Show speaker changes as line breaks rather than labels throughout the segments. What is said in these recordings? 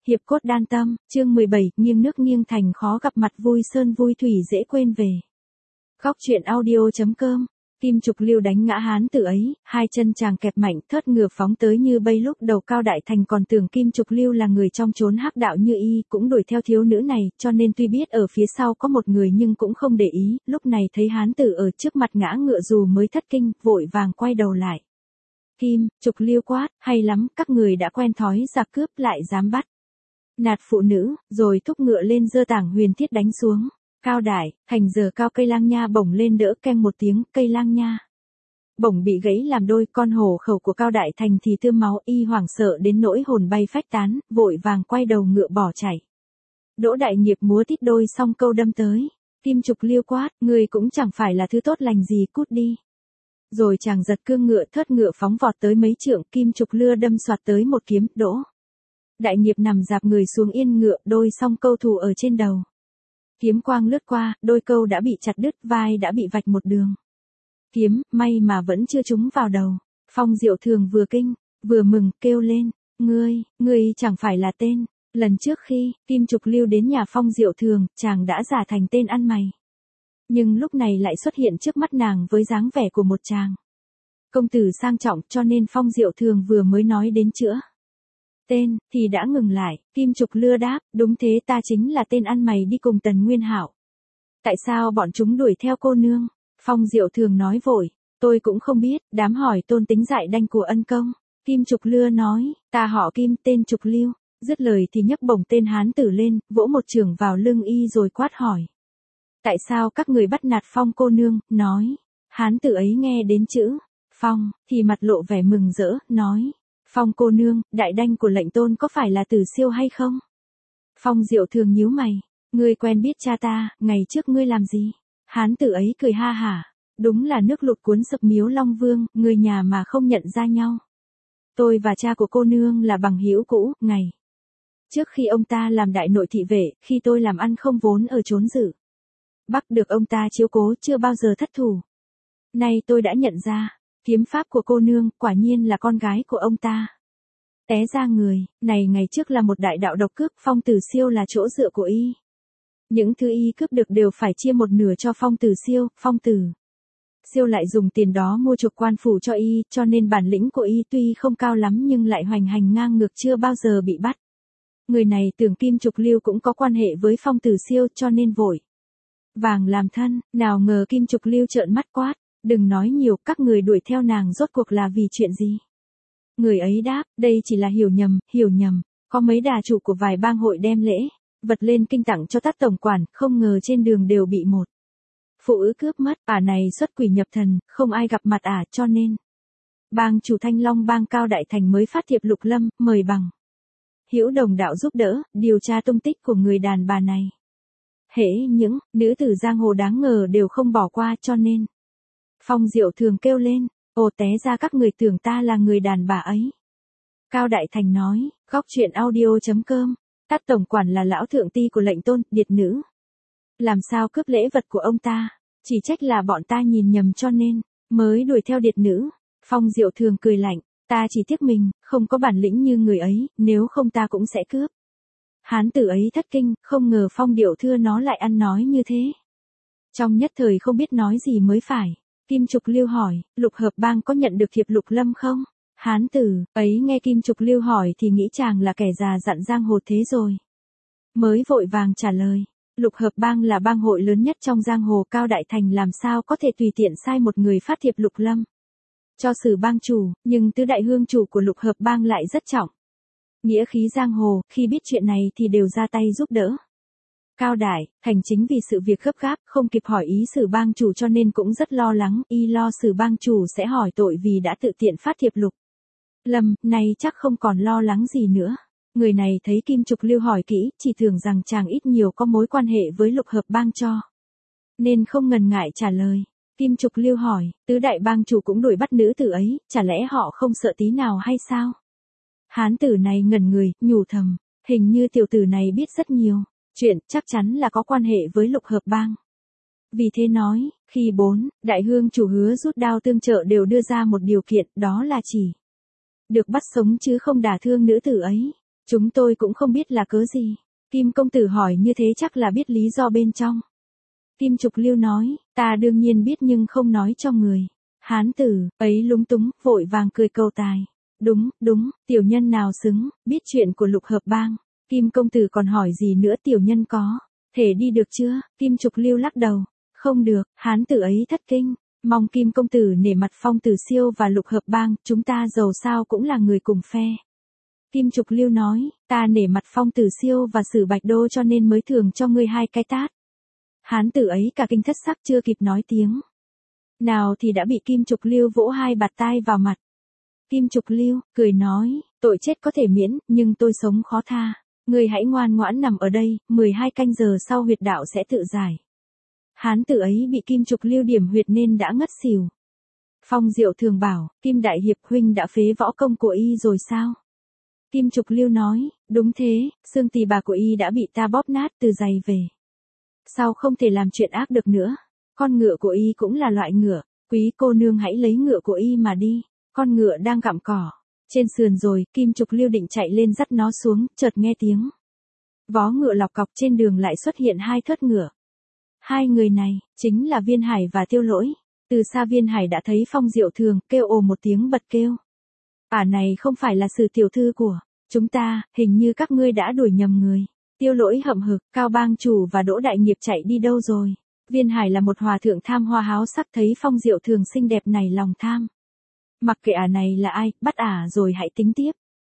Hiệp cốt đan tâm, chương 17, nghiêng nước nghiêng thành khó gặp mặt vui sơn vui thủy dễ quên về. Góc truyện audio.com. Kim Trục Lưu đánh ngã hán tử ấy, hai chân chàng kẹp mạnh, thớt ngựa phóng tới như bay. Lúc đầu Cao Đại Thành còn tưởng Kim Trục Lưu là người trong chốn hắc đạo như y, cũng đuổi theo thiếu nữ này, cho nên tuy biết ở phía sau có một người nhưng cũng không để ý. Lúc này thấy hán tử ở trước mặt ngã ngựa dù mới thất kinh, vội vàng quay đầu lại. Kim Trục Lưu quát, hay lắm, các người đã quen thói giặc cướp lại dám bắt nạt phụ nữ, rồi thúc ngựa lên giơ tảng huyền thiết đánh xuống. Cao Đại Thành giờ cao cây lang nha bổng lên đỡ, keng một tiếng, cây lang nha bổng bị gãy làm đôi. Con hổ khẩu của Cao Đại Thành thì tươm máu, y hoảng sợ đến nỗi hồn bay phách tán, vội vàng quay đầu ngựa bỏ chạy. Đỗ Đại Nghiệp múa tít đôi song câu đâm tới. Kim Trục Lưu quát, người cũng chẳng phải là thứ tốt lành gì, cút đi. Rồi chàng giật cương ngựa, thớt ngựa phóng vọt tới mấy trượng. Kim Trục Lưu đâm soạt tới một kiếm. Đỗ Đại Nghiệp nằm dạp người xuống yên ngựa, đôi song câu thủ ở trên đầu. Kiếm quang lướt qua, đôi câu đã bị chặt đứt, vai đã bị vạch một đường. Kiếm, may mà vẫn chưa trúng vào đầu. Phong Diệu Thường vừa kinh, vừa mừng, kêu lên, ngươi chẳng phải là tên. Lần trước khi Kim Trục Lưu đến nhà Phong Diệu Thường, chàng đã giả thành tên ăn mày. Nhưng lúc này lại xuất hiện trước mắt nàng với dáng vẻ của một chàng công tử sang trọng, cho nên Phong Diệu Thường vừa mới nói đến chữa tên, thì đã ngừng lại. Kim Trục Lưu đáp, đúng thế, ta chính là tên ăn mày đi cùng Tần Nguyên Hạo. Tại sao bọn chúng đuổi theo cô nương? Phong Diệu Thường nói vội, tôi cũng không biết, đám hỏi tôn tính dại đanh của ân công. Kim Trục Lưu nói, ta họ Kim, tên Trục Lưu. Dứt lời thì nhấc bổng tên hán tử lên, vỗ một chưởng vào lưng y rồi quát hỏi. Tại sao các người bắt nạt Phong cô nương? Nói. Hán tử ấy nghe đến chữ Phong, thì mặt lộ vẻ mừng rỡ, nói. Phong cô nương, đại đanh của lệnh tôn có phải là Tử Siêu hay không? Phong Diệu Thường nhíu mày, ngươi quen biết cha ta, ngày trước ngươi làm gì? Hán tử ấy cười ha hả, đúng là nước lụt cuốn sập Miếu Long Vương, người nhà mà không nhận ra nhau. Tôi và cha của cô nương là bằng hữu cũ, ngày trước khi ông ta làm đại nội thị vệ, khi tôi làm ăn không vốn ở chốn Dự Bắc được ông ta chiếu cố, chưa bao giờ thất thủ. Nay tôi đã nhận ra, kiếm pháp của cô nương, quả nhiên là con gái của ông ta. Té ra người này ngày trước là một đại đạo độc cước, Phong Tử Siêu là chỗ dựa của y. Những thứ y cướp được đều phải chia một nửa cho Phong Tử Siêu, Phong Tử Siêu lại dùng tiền đó mua chuộc quan phủ cho y, cho nên bản lĩnh của y tuy không cao lắm nhưng lại hoành hành ngang ngược, chưa bao giờ bị bắt. Người này tưởng Kim Trục Lưu cũng có quan hệ với Phong Tử Siêu, cho nên vội vàng làm thân, nào ngờ Kim Trục Lưu trợn mắt quát, đừng nói nhiều, các người đuổi theo nàng rốt cuộc là vì chuyện gì? Người ấy đáp, đây chỉ là hiểu nhầm, có mấy đà chủ của vài bang hội đem lễ vật lên kinh tặng cho Tát tổng quản, không ngờ trên đường đều bị một phụ nữ cướp mất. Ả này xuất quỷ nhập thần, không ai gặp mặt ả, cho nên bang chủ Thanh Long bang Cao Đại Thành mới phát thiệp Lục Lâm, mời bằng hữu đồng đạo giúp đỡ, điều tra tung tích của người đàn bà này. Hễ những nữ tử giang hồ đáng ngờ đều không bỏ qua, cho nên Phong Diệu Thường kêu lên, ồ, té ra các người tưởng ta là người đàn bà ấy. Cao Đại Thành nói, góc truyện audio.com, Tát tổng quản là lão thượng ti của lệnh tôn, điệt nữ làm sao cướp lễ vật của ông ta, chỉ trách là bọn ta nhìn nhầm cho nên mới đuổi theo điệt nữ. Phong Diệu Thường cười lạnh, ta chỉ tiếc mình không có bản lĩnh như người ấy, nếu không ta cũng sẽ cướp. Hán tử ấy thất kinh, không ngờ Phong Điệu Thưa nó lại ăn nói như thế. Trong nhất thời không biết nói gì mới phải. Kim Trục Lưu hỏi, Lục Hợp bang có nhận được thiệp Lục Lâm không? Hán tử ấy nghe Kim Trục Lưu hỏi thì nghĩ chàng là kẻ già dặn giang hồ thế rồi, mới vội vàng trả lời. Lục Hợp bang là bang hội lớn nhất trong giang hồ, Cao Đại Thành làm sao có thể tùy tiện sai một người phát thiệp Lục Lâm cho Sử bang chủ, nhưng tứ đại hương chủ của Lục Hợp bang lại rất trọng nghĩa khí giang hồ, khi biết chuyện này thì đều ra tay giúp đỡ. Cao Đại Thành chính vì sự việc gấp gáp, không kịp hỏi ý Sử bang chủ cho nên cũng rất lo lắng, y lo Sử bang chủ sẽ hỏi tội vì đã tự tiện phát thiệp Lục Lâm, nay chắc không còn lo lắng gì nữa. Người này thấy Kim Trục Lưu hỏi kỹ, chỉ tưởng rằng chàng ít nhiều có mối quan hệ với Lục Hợp bang cho nên không ngần ngại trả lời. Kim Trục Lưu hỏi, tứ đại bang chủ cũng đuổi bắt nữ tử ấy, chả lẽ họ không sợ tí nào hay sao? Hán tử này ngẩn người, nhủ thầm, hình như tiểu tử này biết rất nhiều chuyện, chắc chắn là có quan hệ với Lục Hợp bang. Vì thế nói, khi bốn đại hương chủ hứa rút đao tương trợ đều đưa ra một điều kiện, đó là chỉ được bắt sống chứ không đả thương nữ tử ấy. Chúng tôi cũng không biết là cớ gì. Kim công tử hỏi như thế chắc là biết lý do bên trong. Kim Trục Lưu nói, ta đương nhiên biết nhưng không nói cho người. Hán tử, ấy lúng túng, vội vàng cười cầu tài. Đúng, đúng, tiểu nhân nào xứng, biết chuyện của Lục Hợp Bang. Kim công tử còn hỏi gì nữa tiểu nhân có. Thể đi được chưa? Kim Trục Lưu lắc đầu. Không được, hán tử ấy thất kinh. Mong Kim công tử nể mặt Phong Tử Siêu và Lục Hợp Bang, chúng ta dầu sao cũng là người cùng phe. Kim Trục Lưu nói, ta nể mặt Phong Tử Siêu và Sử Bạch Đô cho nên mới thường cho ngươi 2 cái tát. Hán tử ấy cả kinh thất sắc chưa kịp nói tiếng nào thì đã bị Kim Trục Lưu vỗ 2 bạt tai vào mặt. Kim Trục Lưu cười nói, tội chết có thể miễn, nhưng tôi sống khó tha. Ngươi hãy ngoan ngoãn nằm ở đây, 12 canh giờ sau huyệt đạo sẽ tự giải. Hán tử ấy bị Kim Trục Lưu điểm huyệt nên đã ngất xỉu. Phong Diệu thường bảo, Kim Đại Hiệp huynh đã phế võ công của y rồi sao? Kim Trục Lưu nói, đúng thế, xương tỳ bà của y đã bị ta bóp nát từ giày về. Sao không thể làm chuyện ác được nữa? Con ngựa của y cũng là loại ngựa, quý cô nương hãy lấy ngựa của y mà đi. Con ngựa đang gặm cỏ. Trên sườn rồi, Kim Trục Lưu định chạy lên dắt nó xuống, chợt nghe tiếng vó ngựa lọc cọc, trên đường lại xuất hiện 2 thớt ngựa. 2 người này, chính là Viên Hải và Tiêu Lỗi. Từ xa Viên Hải đã thấy Phong Diệu Thường, kêu ồ một tiếng bật kêu. Này không phải là Sử tiểu thư của chúng ta, hình như các ngươi đã đuổi nhầm người. Tiêu Lỗi hậm hực, Cao Bang chủ và Đỗ Đại Nghiệp chạy đi đâu rồi? Viên Hải là một hòa thượng tham hoa háo sắc, thấy Phong Diệu Thường xinh đẹp này lòng tham. Mặc kệ này là ai, bắt rồi hãy tính tiếp.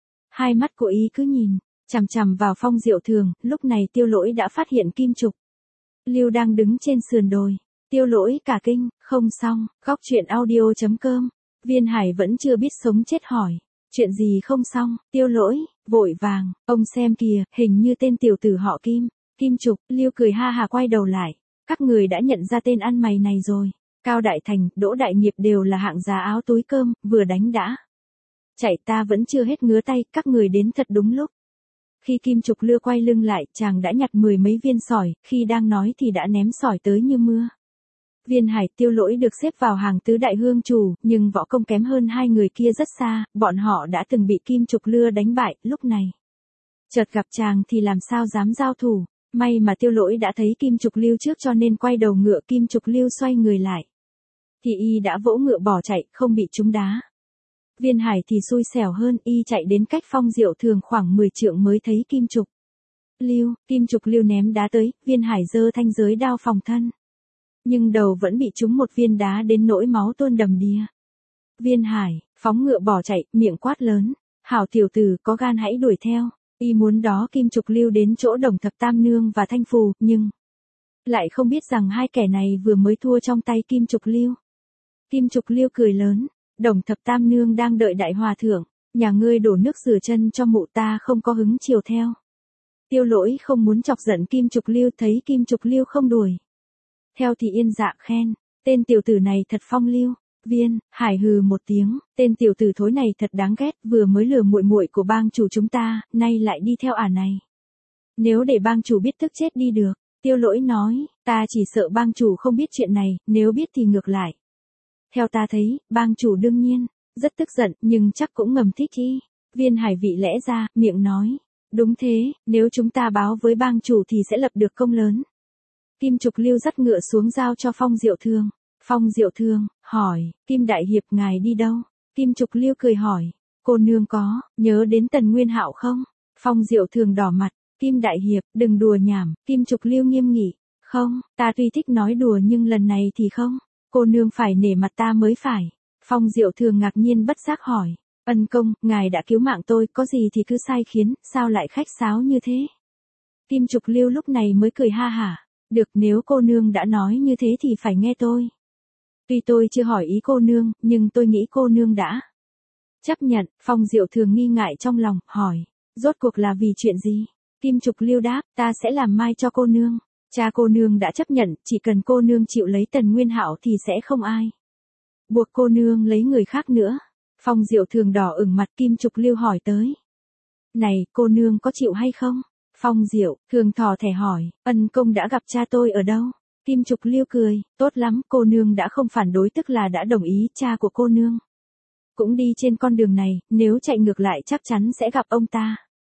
2 mắt của y cứ nhìn chằm chằm vào Phong Diệu Thường, lúc này Tiêu Lỗi đã phát hiện Kim Trục Lưu đang đứng trên sườn đồi. Tiêu Lỗi cả kinh, không xong, góc truyện audio.com. Viên Hải vẫn chưa biết sống chết hỏi, chuyện gì không xong? Tiêu Lỗi vội vàng, ông xem kìa, hình như tên tiểu tử họ Kim. Kim Trục Lưu cười ha hà quay đầu lại, các người đã nhận ra tên ăn mày này rồi. Cao Đại Thành, Đỗ Đại Nghiệp đều là hạng giá áo túi cơm, vừa đánh đã chạy, ta vẫn chưa hết ngứa tay, các người đến thật đúng lúc. Khi Kim Trục Lưu quay lưng lại, chàng đã nhặt 10 mấy viên sỏi, khi đang nói thì đã ném sỏi tới như mưa. Viên Hải, Tiêu Lỗi được xếp vào hàng tứ đại hương chủ, nhưng võ công kém hơn 2 người kia rất xa, bọn họ đã từng bị Kim Trục Lưu đánh bại, lúc này chợt gặp chàng thì làm sao dám giao thủ. May mà Tiêu Lỗi đã thấy Kim Trục Lưu trước cho nên quay đầu ngựa, Kim Trục Lưu xoay người lại thì y đã vỗ ngựa bỏ chạy, không bị trúng đá. Viên Hải thì xui xẻo hơn, y chạy đến cách Phong Diệu Thường khoảng 10 trượng mới thấy Kim Trục Lưu. Kim Trục Lưu ném đá tới, Viên Hải giơ thanh giới đao phòng thân, nhưng đầu vẫn bị trúng một viên đá đến nỗi máu tuôn đầm đìa. Viên Hải phóng ngựa bỏ chạy, miệng quát lớn, hảo tiểu tử, có gan hãy đuổi theo. Y muốn đó Kim Trục Lưu đến chỗ Đồng Thập Tam Nương và Thanh Phù, nhưng lại không biết rằng 2 kẻ này vừa mới thua trong tay Kim Trục Lưu. Kim Trục Lưu cười lớn, Đồng Thập Tam Nương đang đợi đại hòa thượng, nhà ngươi đổ nước rửa chân cho mụ, ta không có hứng chiều theo. Tiêu Lỗi không muốn chọc giận Kim Trục Lưu, thấy Kim Trục Lưu không đuổi theo thì yên dạ khen, tên tiểu tử này thật phong lưu. Viên Hải hừ một tiếng, tên tiểu tử thối này thật đáng ghét, vừa mới lừa muội muội của bang chủ chúng ta, nay lại đi theo này. Nếu để bang chủ biết tức chết đi được. Tiêu Lỗi nói, ta chỉ sợ bang chủ không biết chuyện này, nếu biết thì ngược lại. Theo ta thấy, bang chủ đương nhiên rất tức giận, nhưng chắc cũng ngầm thích ý. Viên Hải vị lẽ ra, miệng nói, đúng thế, nếu chúng ta báo với bang chủ thì sẽ lập được công lớn. Kim Trục Lưu dắt ngựa xuống giao cho Phong Diệu Thường. Phong Diệu Thường hỏi, Kim Đại Hiệp ngài đi đâu? Kim Trục Lưu cười hỏi, cô nương có nhớ đến Tần Nguyên Hạo không? Phong Diệu Thường đỏ mặt, Kim Đại Hiệp, đừng đùa nhảm. Kim Trục Lưu nghiêm nghị, không, ta tuy thích nói đùa nhưng lần này thì không. Cô nương phải nể mặt ta mới phải. Phong Diệu Thường ngạc nhiên bất giác hỏi, ân công, ngài đã cứu mạng tôi, có gì thì cứ sai khiến, sao lại khách sáo như thế? Kim Trục Lưu lúc này mới cười ha hả, được, nếu cô nương đã nói như thế thì phải nghe tôi. Tuy tôi chưa hỏi ý cô nương, nhưng tôi nghĩ cô nương đã chấp nhận. Phong Diệu Thường nghi ngại trong lòng, hỏi, rốt cuộc là vì chuyện gì? Kim Trục Lưu đáp, ta sẽ làm mai cho cô nương. Cha cô nương đã chấp nhận, chỉ cần cô nương chịu lấy Tần Nguyên Hạo thì sẽ không ai buộc cô nương lấy người khác nữa. Phong Diệu Thường đỏ ửng mặt. Kim Trục Lưu hỏi tới, này, cô nương có chịu hay không? Phong Diệu Thường thò thẻ hỏi, ân công đã gặp cha tôi ở đâu? Kim Trục Lưu cười, tốt lắm, cô nương đã không phản đối tức là đã đồng ý, cha của cô nương cũng đi trên con đường này, nếu chạy ngược lại chắc chắn sẽ gặp ông ta.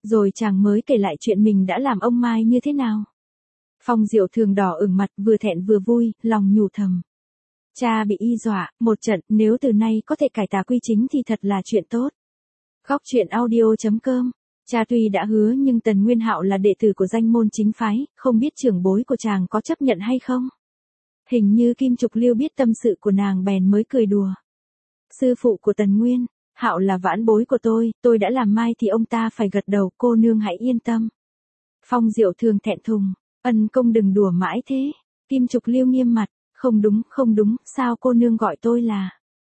Rồi chàng mới kể lại chuyện mình đã làm ông Mai như thế nào. Phong Diệu Thường đỏ ửng mặt, vừa thẹn vừa vui, lòng nhủ thầm. Cha bị y dọa, một trận, nếu từ nay có thể cải tà quy chính thì thật là chuyện tốt. Góc truyện audio.com. Cha tuy đã hứa nhưng Tần Nguyên Hạo là đệ tử của danh môn chính phái, không biết trưởng bối của chàng có chấp nhận hay không. Hình như Kim Trục Liêu biết tâm sự của nàng bèn mới cười đùa. Sư phụ của Tần Nguyên Hạo là vãn bối của tôi đã làm mai thì ông ta phải gật đầu, cô nương hãy yên tâm. Phong Diệu Thường thẹn thùng, ân công đừng đùa mãi thế. Kim Trục Liêu nghiêm mặt, không đúng, sao cô nương gọi tôi là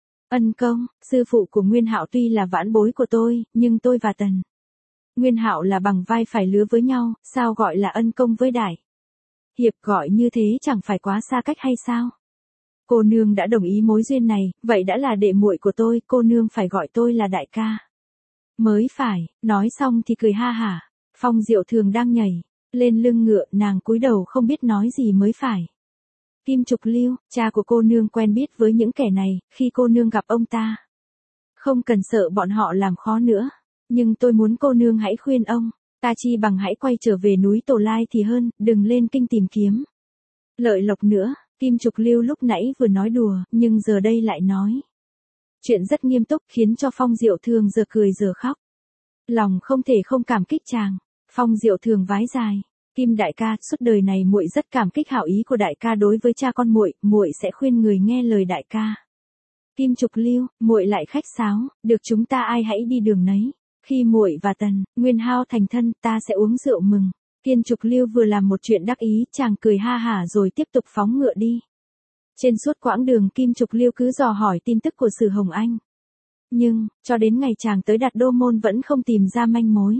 ân công? Sư phụ của Nguyên Hạo tuy là vãn bối của tôi, nhưng tôi và Tần Nguyên Hạo là bằng vai phải lứa với nhau, sao gọi là ân công với đại hiệp, gọi như thế chẳng phải quá xa cách hay sao? Cô nương đã đồng ý mối duyên này, vậy đã là đệ muội của tôi, cô nương phải gọi tôi là đại ca mới phải. Nói xong thì cười ha hả. Phong Diệu Thường đang nhảy lên lưng ngựa, nàng cúi đầu không biết nói gì mới phải. Kim Trục Liêu, cha của cô nương quen biết với những kẻ này, khi cô nương gặp ông ta không cần sợ bọn họ làm khó nữa, nhưng tôi muốn cô nương hãy khuyên ông ta chi bằng hãy quay trở về núi Tổ Lai thì hơn, đừng lên kinh tìm kiếm lợi lộc nữa. Kim Trục Liêu lúc nãy vừa nói đùa, nhưng giờ đây lại nói chuyện rất nghiêm túc, khiến cho Phong Diệu Thường giờ cười giờ khóc. Lòng không thể không cảm kích chàng. Phong Diệu Thường vái dài, Kim đại ca, suốt đời này muội rất cảm kích hảo ý của đại ca đối với cha con muội sẽ khuyên người nghe lời đại ca. Kim Trục Liêu, muội lại khách sáo, được, chúng ta ai hãy đi đường nấy. Khi muội và Tần Nguyên Hao thành thân, ta sẽ uống rượu mừng. Kim Trục Liêu vừa làm một chuyện đắc ý, chàng cười ha hả rồi tiếp tục phóng ngựa đi. Trên suốt quãng đường Kim Trục Liêu cứ dò hỏi tin tức của Sử Hồng Anh. Nhưng, cho đến ngày chàng tới Đạt Đô Môn vẫn không tìm ra manh mối.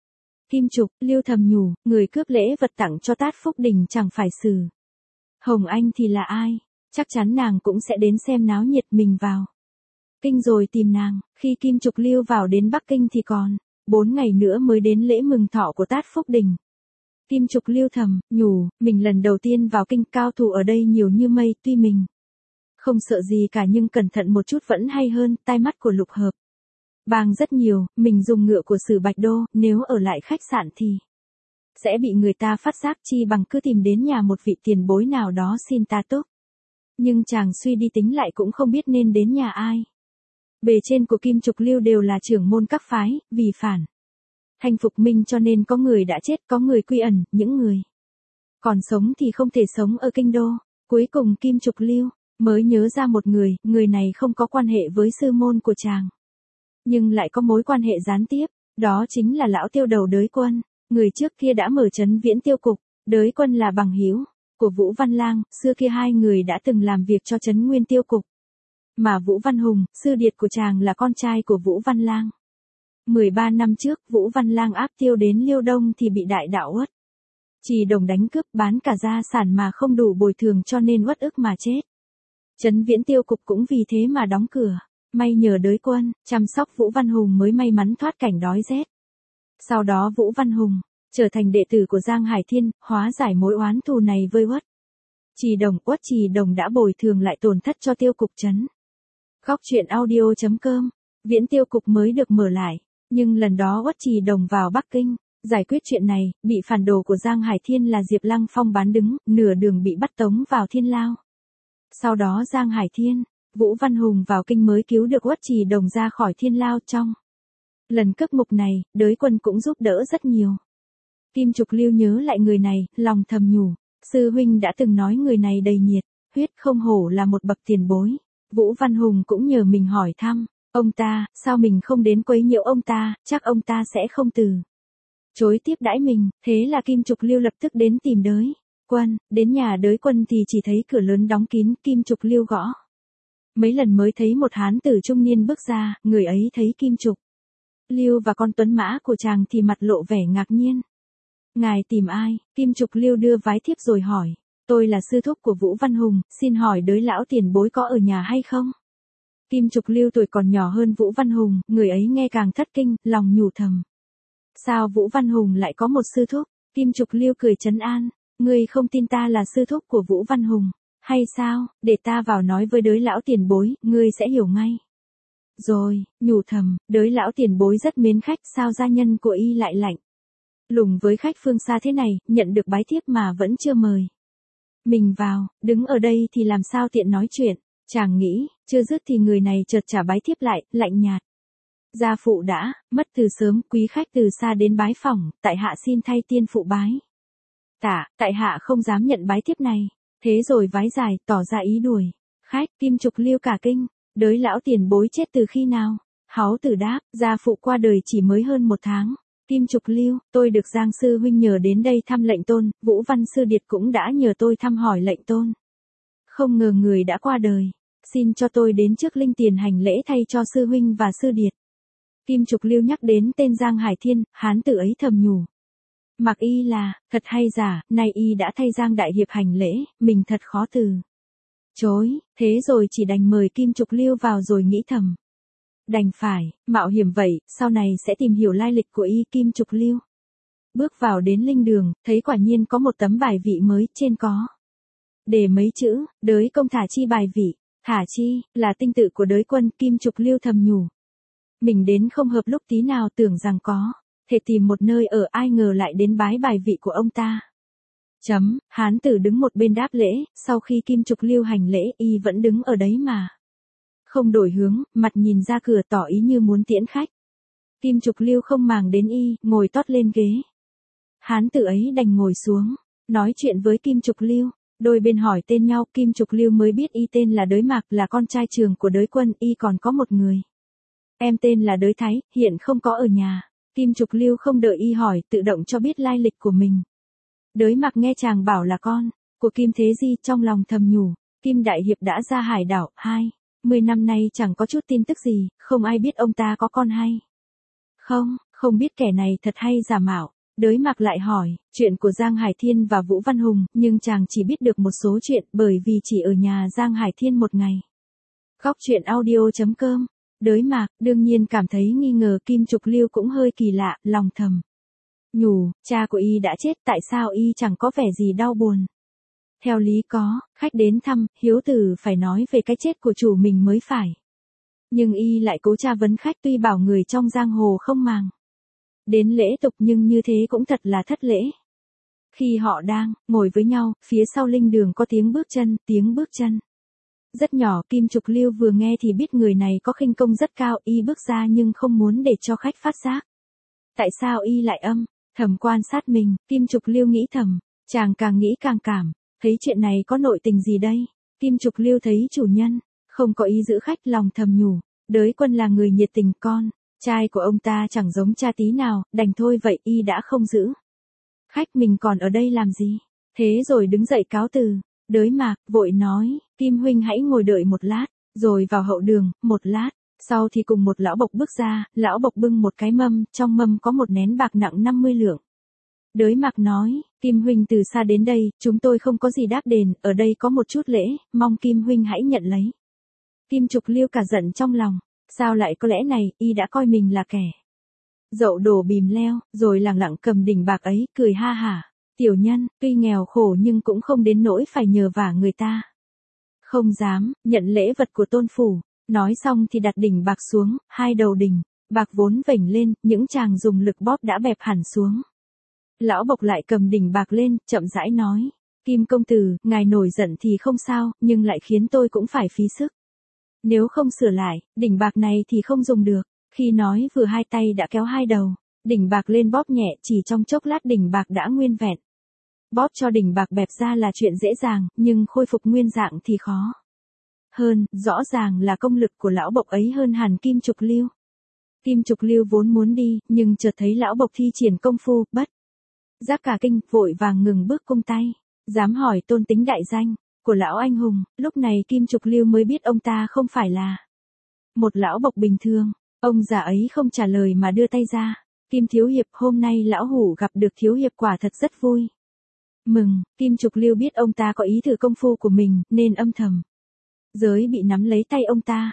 Kim Trục Liêu thầm nhủ, người cướp lễ vật tặng cho Tát Phúc Đình chẳng phải Sử Hồng Anh thì là ai? Chắc chắn nàng cũng sẽ đến xem náo nhiệt, mình vào kinh rồi tìm nàng. Khi Kim Trục Liêu vào đến Bắc Kinh thì còn 4 ngày nữa mới đến lễ mừng thọ của Tát Phúc Đình. Kim Trục Liêu thầm nhủ, mình lần đầu tiên vào kinh, cao thủ ở đây nhiều như mây, tuy mình không sợ gì cả nhưng cẩn thận một chút vẫn hay hơn. Tai mắt của Lục Hợp bàng rất nhiều, mình dùng ngựa của Sử Bạch Đô, nếu ở lại khách sạn thì sẽ bị người ta phát giác, chi bằng cứ tìm đến nhà một vị tiền bối nào đó xin ta túc. Nhưng chàng suy đi tính lại cũng không biết nên đến nhà ai. Bề trên của Kim Trục Liêu đều là trưởng môn các phái, vì phản Thanh phục minh cho nên có người đã chết, có người quy ẩn, những người còn sống thì không thể sống ở kinh đô. Cuối cùng Kim Trục Liêu mới nhớ ra một người này không có quan hệ với sư môn của chàng, nhưng lại có mối quan hệ gián tiếp, đó chính là lão tiêu đầu Đới Quân. Người trước kia đã mở trấn Viễn Tiêu cục, Đới Quân là bằng hữu của Vũ Văn Lang, xưa kia hai người đã từng làm việc cho trấn Nguyên Tiêu cục. Mà Vũ Văn Hùng, sư điệt của chàng là con trai của Vũ Văn Lang. 13 năm trước, Vũ Văn Lang áp Tiêu đến Liêu Đông thì bị đại đạo Uất Trì Đồng đánh cướp, bán cả gia sản mà không đủ bồi thường cho nên uất ức mà chết. Trấn Viễn Tiêu cục cũng vì thế mà đóng cửa. May nhờ Đới Quân chăm sóc Vũ Văn Hùng mới may mắn thoát cảnh đói rét. Sau đó Vũ Văn Hùng trở thành đệ tử của Giang Hải Thiên, hóa giải mối oán thù này với Uất Trì Đồng. Uất Trì Đồng đã bồi thường lại tổn thất cho Tiêu cục trấn. Góc truyện audio.com. Viễn Tiêu cục mới được mở lại, nhưng lần đó Uất Trì Đồng vào Bắc Kinh giải quyết chuyện này, bị phản đồ của Giang Hải Thiên là Diệp Lăng Phong bán đứng, nửa đường bị bắt tống vào Thiên Lao. Sau đó Giang Hải Thiên, Vũ Văn Hùng vào kinh mới cứu được Uất Trì Đồng ra khỏi Thiên Lao. Trong lần cướp ngục này, Đới Quân cũng giúp đỡ rất nhiều. Kim Trục Liêu nhớ lại người này, lòng thầm nhủ, sư huynh đã từng nói người này đầy nhiệt huyết, không hổ là một bậc tiền bối. Vũ Văn Hùng cũng nhờ mình hỏi thăm ông ta, sao mình không đến quấy nhiễu ông ta, chắc ông ta sẽ không từ chối tiếp đãi mình. Thế là Kim Trục Liêu lập tức đến tìm Đới Quân. Đến nhà Đới Quân thì chỉ thấy cửa lớn đóng kín. Kim Trục Liêu gõ mấy lần mới thấy một hán tử trung niên bước ra. Người ấy thấy Kim Trục Liêu và con tuấn mã của chàng thì mặt lộ vẻ ngạc nhiên. Ngài tìm ai? Kim Trục Liêu đưa vái thiếp rồi hỏi. Tôi là sư thúc của Vũ Văn Hùng, xin hỏi Đới lão tiền bối có ở nhà hay không? Kim Trục Liêu tuổi còn nhỏ hơn Vũ Văn Hùng, người ấy nghe càng thất kinh, lòng nhủ thầm. Sao Vũ Văn Hùng lại có một sư thúc? Kim Trục Liêu cười trấn an. Ngươi không tin ta là sư thúc của Vũ Văn Hùng, hay sao? Để ta vào nói với Đới lão tiền bối, ngươi sẽ hiểu ngay. Rồi, nhủ thầm, Đới lão tiền bối rất mến khách, sao gia nhân của y lại lạnh Lùng với khách phương xa thế này, nhận được bái thiếp mà vẫn chưa mời. Mình vào, đứng ở đây thì làm sao tiện nói chuyện. Chàng nghĩ, chưa dứt thì người này chợt trả bái thiếp lại, lạnh nhạt. Gia phụ đã, mất từ sớm, quý khách từ xa đến bái phỏng, tại hạ xin thay tiên phụ bái. Tại hạ không dám nhận bái thiếp này. Thế rồi vái dài, tỏ ra ý đuổi. Khách, Kim Trục Liêu cả kinh, đới lão tiền bối chết từ khi nào? Háu tử đáp, gia phụ qua đời chỉ mới hơn 1 tháng. Kim Trục Liêu, tôi được Giang sư huynh nhờ đến đây thăm lệnh tôn, Vũ Văn sư điệt cũng đã nhờ tôi thăm hỏi lệnh tôn. Không ngờ người đã qua đời, xin cho tôi đến trước linh tiền hành lễ thay cho sư huynh và sư điệt. Kim Trục Liêu nhắc đến tên Giang Hải Thiên, hán tử ấy thầm nhủ. Mặc y là, thật hay giả, nay y đã thay Giang đại hiệp hành lễ, mình thật khó từ chối, thế rồi chỉ đành mời Kim Trục Liêu vào rồi nghĩ thầm. Đành phải, mạo hiểm vậy, sau này sẽ tìm hiểu lai lịch của y. Kim Trục Liêu bước vào đến linh đường, thấy quả nhiên có một tấm bài vị mới, trên có để mấy chữ, đới công thả chi bài vị. Thả chi, là tinh tự của đới quân. Kim Trục Liêu thầm nhủ. Mình đến không hợp lúc tí nào, tưởng rằng có thể tìm một nơi ở, ai ngờ lại đến bái bài vị của ông ta. Hán tử đứng một bên đáp lễ, sau khi Kim Trục Liêu hành lễ, y vẫn đứng ở đấy mà không đổi hướng, mặt nhìn ra cửa tỏ ý như muốn tiễn khách. Kim Trục Liêu không màng đến y, ngồi tót lên ghế. Hán tử ấy đành ngồi xuống, nói chuyện với Kim Trục Liêu. Đôi bên hỏi tên nhau, Kim Trục Liêu mới biết y tên là Đới Mạc, là con trai trưởng của Đới Quân, y còn có một người em tên là Đới Thái, hiện không có ở nhà. Kim Trục Liêu không đợi y hỏi, tự động cho biết lai lịch của mình. Đới Mạc nghe chàng bảo là con của Kim Thế Di, trong lòng thầm nhủ, Kim đại hiệp đã ra hải đảo, 20 năm nay chẳng có chút tin tức gì, không ai biết ông ta có con hay không biết kẻ này thật hay giả mạo. Đới Mạc lại hỏi chuyện của Giang Hải Thiên và Vũ Văn Hùng, nhưng chàng chỉ biết được một số chuyện, bởi vì chỉ ở nhà Giang Hải Thiên một ngày. Góc truyện audio.com. Đới Mạc đương nhiên cảm thấy nghi ngờ. Kim Trục Liêu cũng hơi kỳ lạ, lòng thầm nhủ, cha của y đã chết, tại sao y chẳng có vẻ gì đau buồn. Theo lý có, khách đến thăm, hiếu tử phải nói về cái chết của chủ mình mới phải. Nhưng y lại cố tra vấn khách, tuy bảo người trong giang hồ không màng đến lễ tục, nhưng như thế cũng thật là thất lễ. Khi họ đang ngồi với nhau, phía sau linh đường có tiếng bước chân rất nhỏ. Kim Trục Liêu vừa nghe thì biết người này có khinh công rất cao, y bước ra nhưng không muốn để cho khách phát giác. Tại sao y lại thầm quan sát mình? Kim Trục Liêu nghĩ thầm, chàng càng nghĩ càng cảm thấy chuyện này có nội tình gì đây. Kim Trục Liêu thấy chủ nhân không có ý giữ khách, lòng thầm nhủ, Đới Quân là người nhiệt tình, con trai của ông ta chẳng giống cha tí nào, đành thôi vậy, y đã không giữ khách, mình còn ở đây làm gì. Thế rồi đứng dậy cáo từ. Đới Mạc vội nói, Kim huynh hãy ngồi đợi một lát, rồi vào hậu đường. Một lát sau thì cùng một lão bộc bước ra, lão bộc bưng một cái mâm, trong mâm có một nén bạc nặng 50 lượng. Đới Mạc nói, Kim huynh từ xa đến đây, chúng tôi không có gì đáp đền, ở đây có một chút lễ, mong Kim huynh hãy nhận lấy. Kim Trục Liêu cả giận trong lòng, sao lại có lẽ này, y đã coi mình là kẻ dậu đổ bìm leo, rồi lẳng lặng cầm đỉnh bạc ấy, cười ha hả. Tiểu nhân, tuy nghèo khổ nhưng cũng không đến nỗi phải nhờ vả người ta. Không dám nhận lễ vật của tôn phủ. Nói xong thì đặt đỉnh bạc xuống, hai đầu đỉnh bạc vốn vểnh lên, những chàng dùng lực bóp đã bẹp hẳn xuống. Lão bộc lại cầm đỉnh bạc lên, chậm rãi nói, Kim công tử, ngài nổi giận thì không sao, nhưng lại khiến tôi cũng phải phí sức. Nếu không sửa lại, đỉnh bạc này thì không dùng được. Khi nói vừa, hai tay đã kéo hai đầu đỉnh bạc lên bóp nhẹ, chỉ trong chốc lát đỉnh bạc đã nguyên vẹn. Bóp cho đỉnh bạc bẹp ra là chuyện dễ dàng, nhưng khôi phục nguyên dạng thì khó hơn. Rõ ràng là công lực của lão bộc ấy hơn hẳn Kim Trục Liêu. Kim Trục Liêu vốn muốn đi, nhưng chợt thấy lão bộc thi triển công phu, bất giác cả kinh, vội vàng ngừng bước, cung tay dám hỏi tôn tính đại danh của lão anh hùng. Lúc này Kim Trục Liêu mới biết ông ta không phải là một lão bộc bình thường. Ông già ấy không trả lời mà đưa tay ra, Kim thiếu hiệp, hôm nay lão hủ gặp được thiếu hiệp quả thật rất vui mừng. Kim Trục Liêu biết ông ta có ý thử công phu của mình, nên âm thầm giới bị nắm lấy tay ông ta.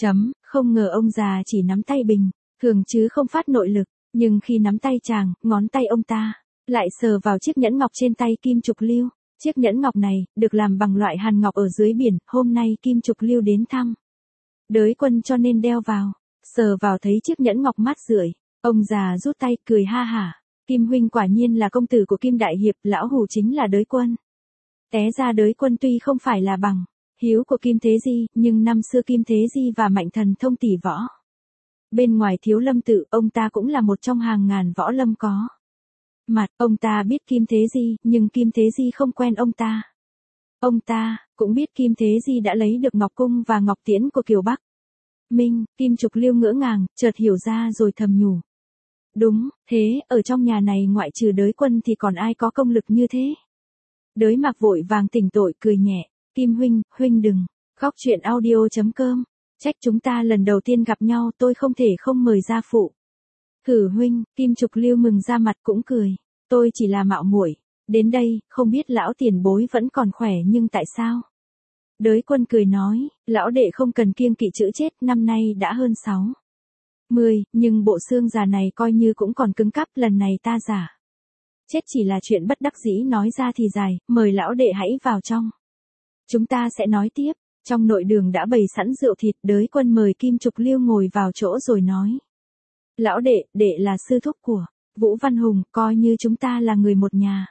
Không ngờ ông già chỉ nắm tay bình thường chứ không phát nội lực, nhưng khi nắm tay chàng, ngón tay ông ta lại sờ vào chiếc nhẫn ngọc trên tay Kim Trục Liêu. Chiếc nhẫn ngọc này được làm bằng loại hàn ngọc ở dưới biển, hôm nay Kim Trục Liêu đến thăm Đới Quân cho nên đeo vào. Sờ vào thấy chiếc nhẫn ngọc mát rượi, ông già rút tay, cười ha hả. Kim huynh quả nhiên là công tử của Kim đại hiệp, lão hủ chính là Đới Quân. Té ra Đới Quân tuy không phải là bằng hiếu của Kim Thế Di, nhưng năm xưa Kim Thế Di và Mạnh Thần thông tỷ võ. Bên ngoài Thiếu Lâm tự, ông ta cũng là một trong hàng ngàn võ lâm có mặt. Ông ta biết Kim Thế Di, nhưng Kim Thế Di không quen ông ta. Ông ta cũng biết Kim Thế Di đã lấy được Ngọc Cung và Ngọc Tiễn của Kiều Bắc Minh. Kim Trục Liêu ngỡ ngàng, chợt hiểu ra rồi thầm nhủ. Đúng, thế, ở trong nhà này ngoại trừ Đới Quân thì còn ai có công lực như thế? Đới Mạc vội vàng tỉnh tội cười nhẹ. Kim huynh, huynh đừng khóc. Chuyện audio.com. Trách chúng ta lần đầu tiên gặp nhau tôi không thể không mời gia phụ. Hử huynh, Kim Trục Liêu mừng ra mặt cũng cười. Tôi chỉ là mạo muội. Đến đây, không biết lão tiền bối vẫn còn khỏe nhưng tại sao? Đới Quân cười nói, lão đệ không cần kiêng kỵ chữ chết, năm nay đã hơn 60, nhưng bộ xương già này coi như cũng còn cứng cáp, lần này ta giả chết chỉ là chuyện bất đắc dĩ, nói ra thì dài, mời lão đệ hãy vào trong. Chúng ta sẽ nói tiếp. Trong nội đường đã bày sẵn rượu thịt, Đới Quân mời Kim Trục Liêu ngồi vào chỗ rồi nói. Lão đệ, đệ là sư thúc của Vũ Văn Hùng, coi như chúng ta là người một nhà.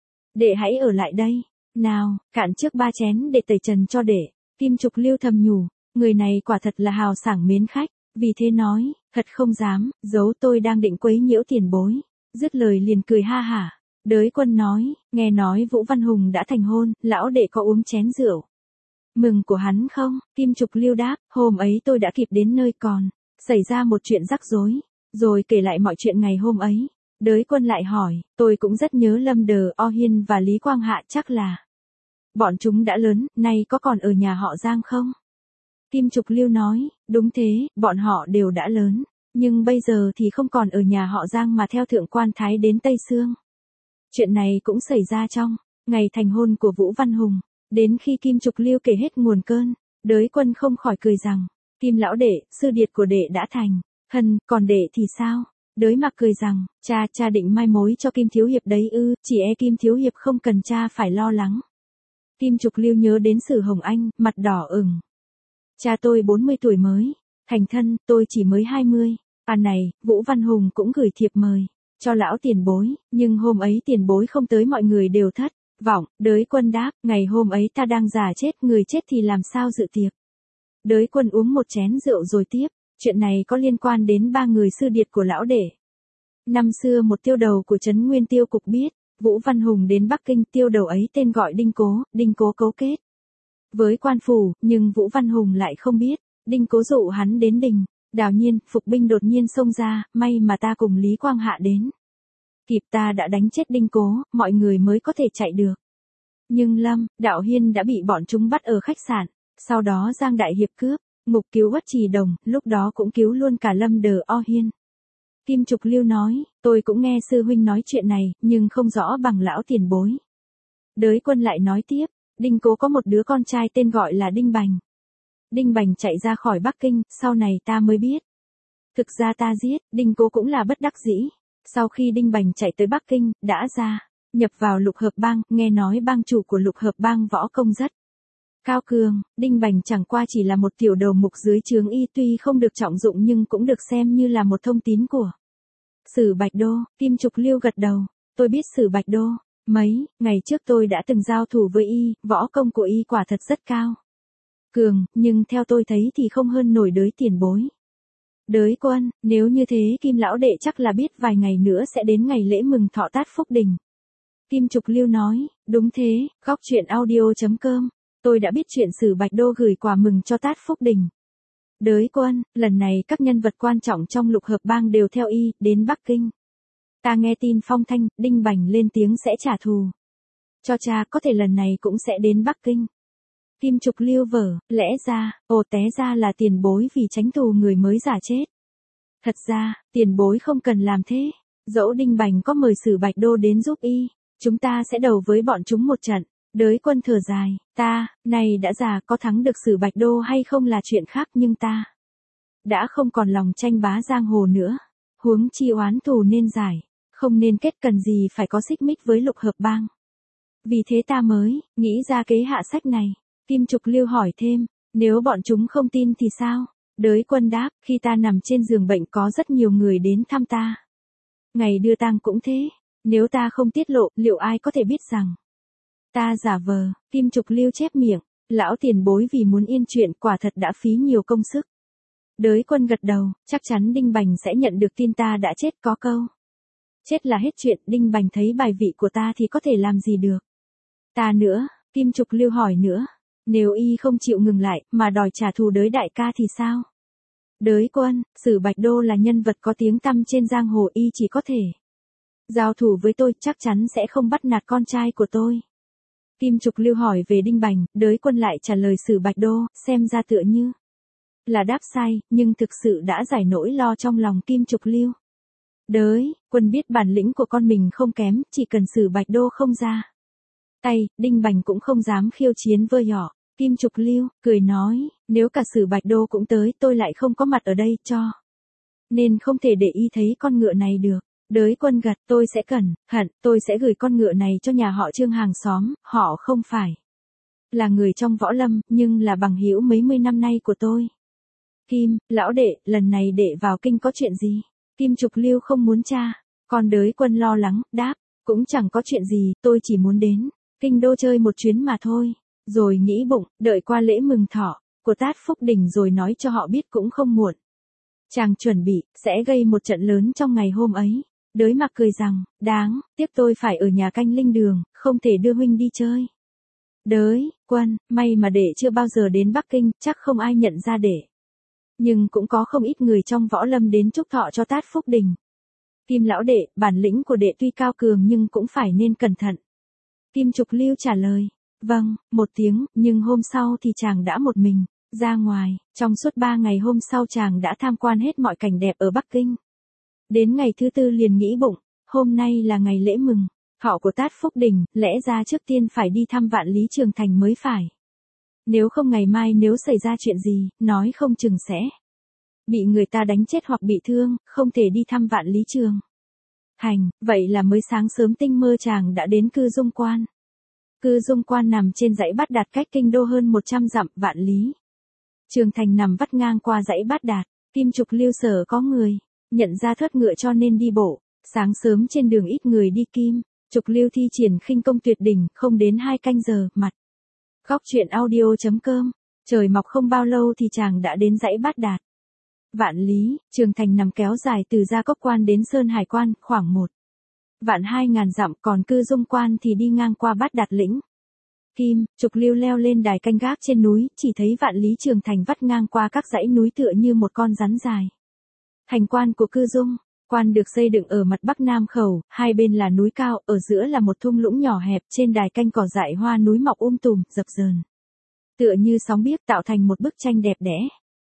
Đệ hãy ở lại đây. Nào, cạn trước 3 chén để tẩy trần cho đệ. Kim Trục Liêu thầm nhủ, người này quả thật là hào sảng mến khách, vì thế nói, thật không dám, giấu tôi đang định quấy nhiễu tiền bối. Dứt lời liền cười ha hả. Đới Quân nói, nghe nói Vũ Văn Hùng đã thành hôn, lão đệ có uống chén rượu mừng của hắn không? Kim Trục Liêu đáp, hôm ấy tôi đã kịp đến nơi còn xảy ra một chuyện rắc rối, rồi kể lại mọi chuyện ngày hôm ấy. Đới Quân lại hỏi, tôi cũng rất nhớ Lâm Đờ, O Hiên và Lý Quang Hạ, chắc là bọn chúng đã lớn, nay có còn ở nhà họ Giang không? Kim Trục Liêu nói, đúng thế, bọn họ đều đã lớn, nhưng bây giờ thì không còn ở nhà họ Giang mà theo thượng quan Thái đến Tây Sương. Chuyện này cũng xảy ra trong ngày thành hôn của Vũ Văn Hùng. Đến khi Kim Trục Liêu kể hết nguồn cơn, Đới Quân không khỏi cười rằng, Kim lão đệ, sư điệt của đệ đã thành hân, còn đệ thì sao? Đới Mạc cười rằng, cha định mai mối cho Kim thiếu hiệp đấy ư, chỉ e Kim thiếu hiệp không cần cha phải lo lắng. Kim Trục Liêu nhớ đến Sử Hồng Anh, mặt đỏ ửng. Cha tôi 40 tuổi mới thành thân, tôi chỉ mới 20. Này, Vũ Văn Hùng cũng gửi thiệp mời cho lão tiền bối, nhưng hôm ấy tiền bối không tới, mọi người đều thất vọng. Đới Quân đáp, ngày hôm ấy ta đang già chết, người chết thì làm sao dự tiệc. Đới Quân uống một chén rượu rồi tiếp, chuyện này có liên quan đến 3 người sư điệt của lão đệ. Năm xưa một tiêu đầu của Trấn Nguyên Tiêu Cục biết Vũ Văn Hùng đến Bắc Kinh, tiêu đầu ấy tên gọi Đinh Cố cấu kết với quan phủ, nhưng Vũ Văn Hùng lại không biết. Đinh Cố dụ hắn đến đình Đào Nhiên, phục binh đột nhiên xông ra, may mà ta cùng Lý Quang Hạ đến kịp, ta đã đánh chết Đinh Cố, mọi người mới có thể chạy được. Nhưng Lâm Đạo Hiên đã bị bọn chúng bắt ở khách sạn, sau đó Giang đại hiệp cướp ngục cứu Uất Trì Đồng, lúc đó cũng cứu luôn cả Lâm Đờ O Hiên. Kim Trục Liêu nói, tôi cũng nghe sư huynh nói chuyện này, nhưng không rõ bằng lão tiền bối. Đới Quân lại nói tiếp, Đinh Cố có một đứa con trai tên gọi là Đinh Bành. Đinh Bành chạy ra khỏi Bắc Kinh, sau này ta mới biết. Thực ra ta giết Đinh Cố cũng là bất đắc dĩ. Sau khi Đinh Bành chạy tới Bắc Kinh, đã ra nhập vào Lục Hợp Bang, nghe nói bang chủ của Lục Hợp Bang võ công rất cao cường. Đinh Bành chẳng qua chỉ là một tiểu đầu mục dưới trướng y, tuy không được trọng dụng nhưng cũng được xem như là một thông tín của Sử Bạch Đô. Kim Trục Liêu gật đầu, tôi biết Sử Bạch Đô. Mấy ngày trước tôi đã từng giao thủ với y, võ công của y quả thật rất cao cường, nhưng theo tôi thấy thì không hơn nổi Đới tiền bối. Đới Quân, nếu như thế Kim lão đệ chắc là biết vài ngày nữa sẽ đến ngày lễ mừng thọ Tát Phúc Đình. Kim Trục Liêu nói, đúng thế, góc chuyện audio.com. Tôi đã biết chuyện Sử Bạch Đô gửi quà mừng cho Tát Phúc Đình. Đới Quân, lần này các nhân vật quan trọng trong Lục Hợp Bang đều theo y đến Bắc Kinh. Ta nghe tin phong thanh, Đinh Bành lên tiếng sẽ trả thù cho cha, có thể lần này cũng sẽ đến Bắc Kinh. Kim Trục Liêu vở, lẽ ra, té ra là tiền bối vì tránh thù người mới giả chết. Thật ra, tiền bối không cần làm thế. Dẫu Đinh Bành có mời Sử Bạch Đô đến giúp y, chúng ta sẽ đầu với bọn chúng một trận. Đới Quân thở dài, ta, này đã già, có thắng được Sử Bạch Đô hay không là chuyện khác, nhưng ta đã không còn lòng tranh bá giang hồ nữa. Huống chi oán thù nên giải, không nên kết, cần gì phải có xích mích với Lục Hợp Bang. Vì thế ta mới nghĩ ra kế hạ sách này. Kim Trục Liêu hỏi thêm, nếu bọn chúng không tin thì sao? Đới Quân đáp, khi ta nằm trên giường bệnh có rất nhiều người đến thăm ta. Ngày đưa tang cũng thế. Nếu ta không tiết lộ, liệu ai có thể biết rằng ta giả vờ? Kim Trục Lưu chép miệng. Lão tiền bối vì muốn yên chuyện quả thật đã phí nhiều công sức. Đới Quân gật đầu, chắc chắn Đinh Bành sẽ nhận được tin ta đã chết, có câu. Chết là hết chuyện, Đinh Bành thấy bài vị của ta thì có thể làm gì được. Ta nữa, Kim Trục Lưu hỏi nữa. Nếu y không chịu ngừng lại, mà đòi trả thù Đới đại ca thì sao? Đới Quân, Sử Bạch Đô là nhân vật có tiếng tăm trên giang hồ, y chỉ có thể giao thủ với tôi, chắc chắn sẽ không bắt nạt con trai của tôi. Kim Trục Lưu hỏi về Đinh Bành, Đới Quân lại trả lời Sử Bạch Đô, xem ra tựa như là đáp sai, nhưng thực sự đã giải nỗi lo trong lòng Kim Trục Lưu. Đới Quân biết bản lĩnh của con mình không kém, chỉ cần Sử Bạch Đô không ra tay, Đinh Bành cũng không dám khiêu chiến với họ. Kim Trục Lưu cười nói, nếu cả Sử Bạch Đô cũng tới, tôi lại không có mặt ở đây, cho nên không thể để y thấy con ngựa này được. Đới Quân gật, tôi sẽ cẩn thận, tôi sẽ gửi con ngựa này cho nhà họ Trương hàng xóm, họ không phải là người trong võ lâm, nhưng là bằng hữu mấy mươi năm nay của tôi. Kim, lão đệ, lần này đệ vào kinh có chuyện gì? Kim Trục Lưu không muốn tra. Còn Đới Quân lo lắng, đáp, cũng chẳng có chuyện gì, tôi chỉ muốn đến kinh đô chơi một chuyến mà thôi. Rồi nghĩ bụng, đợi qua lễ mừng thọ của Tát Phúc Đình rồi nói cho họ biết cũng không muộn. Chàng chuẩn bị, sẽ gây một trận lớn trong ngày hôm ấy. Đới Mặc cười rằng, đáng tiếc tôi phải ở nhà canh linh đường, không thể đưa huynh đi chơi. Đới Quân, may mà đệ chưa bao giờ đến Bắc Kinh, chắc không ai nhận ra đệ. Nhưng cũng có không ít người trong võ lâm đến chúc thọ cho Tát Phúc Đình. Kim lão đệ, bản lĩnh của đệ tuy cao cường nhưng cũng phải nên cẩn thận. Kim Trục Lưu trả lời, vâng, một tiếng, nhưng hôm sau thì chàng đã một mình ra ngoài. Trong suốt 3 ngày hôm sau chàng đã tham quan hết mọi cảnh đẹp ở Bắc Kinh. Đến ngày thứ 4 liền nghĩ bụng, hôm nay là ngày lễ mừng thọ của Tát Phúc Đình, lẽ ra trước tiên phải đi thăm Vạn Lý Trường Thành mới phải. Nếu không ngày mai nếu xảy ra chuyện gì, nói không chừng sẽ bị người ta đánh chết hoặc bị thương, không thể đi thăm Vạn Lý Trường Thành. Vậy là mới sáng sớm tinh mơ chàng đã đến Cư Dung Quan. Cư Dung Quan nằm trên dãy Bát Đạt cách kinh đô hơn 100 dặm. Vạn Lý Trường Thành nằm vắt ngang qua dãy Bát Đạt. Kim Trục Lưu sở có người nhận ra thớt ngựa cho nên đi bộ. Sáng sớm trên đường ít người đi. Kim Trục Lưu thi triển khinh công tuyệt đỉnh, không đến 2 canh giờ, mặt góc truyện audio.com. Trời mọc không bao lâu thì chàng đã đến dãy Bát Đạt. Vạn Lý Trường Thành nằm kéo dài từ Gia Cốc Quan đến Sơn Hải Quan, khoảng 1.200.000 dặm, còn Cư Dung Quan thì đi ngang qua Bát Đạt lĩnh. Kim Trục Lưu leo lên đài canh gác trên núi, chỉ thấy Vạn Lý Trường Thành vắt ngang qua các dãy núi tựa như một con rắn dài. Hành quan của Cư Dung Quan được xây dựng ở mặt bắc nam khẩu, hai bên là núi cao, ở giữa là một thung lũng nhỏ hẹp, trên đài canh cỏ dại hoa núi mọc tùm, dập dờn. Tựa như sóng biếc tạo thành một bức tranh đẹp đẽ.